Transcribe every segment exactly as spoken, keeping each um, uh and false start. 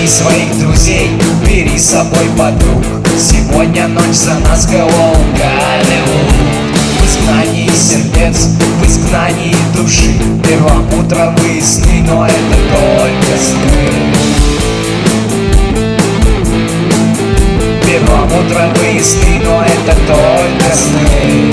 Бери своих друзей, бери с собой подруг. Сегодня ночь за нас, hello, Голливуд. В изгнании сердец, в изгнании души. Перламутровые сны, но это только сны. Перламутровые сны, но это только сны.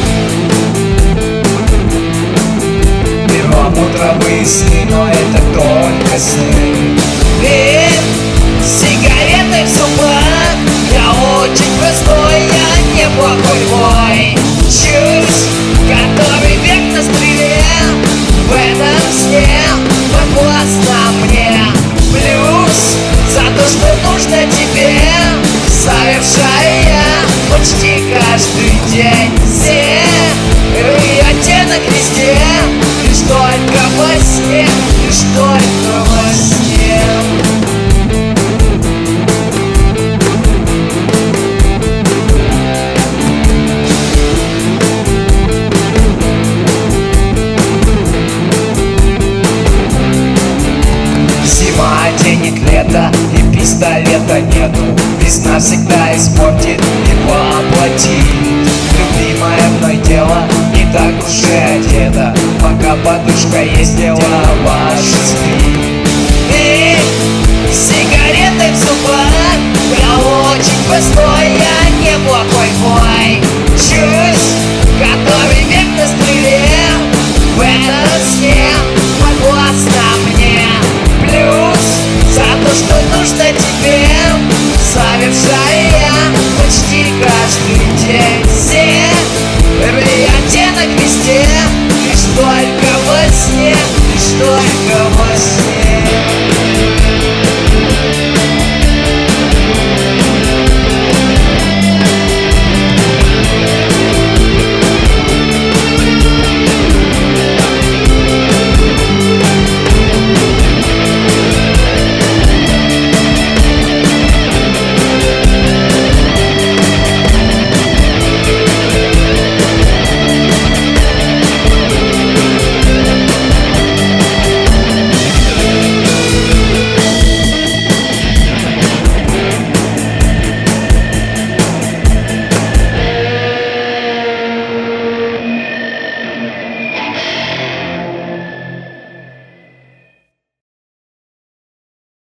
Перламутровые сны, но это только сны. Ведь сигареты в зубах, я очень простой, я неплохой бой. Чуть, который век на стреле, в этом сне подвластно мне. Плюс за то, что нужно тебе, совершая почти каждый день серый оттенок везде. Лишь только во сне, лишь только во сне. Зима, денег, лето и пистолета нету. Весна всегда испортит и воплотит. Любимое мной тело не так уж и одето, пока подушка есть, дело ваше спит.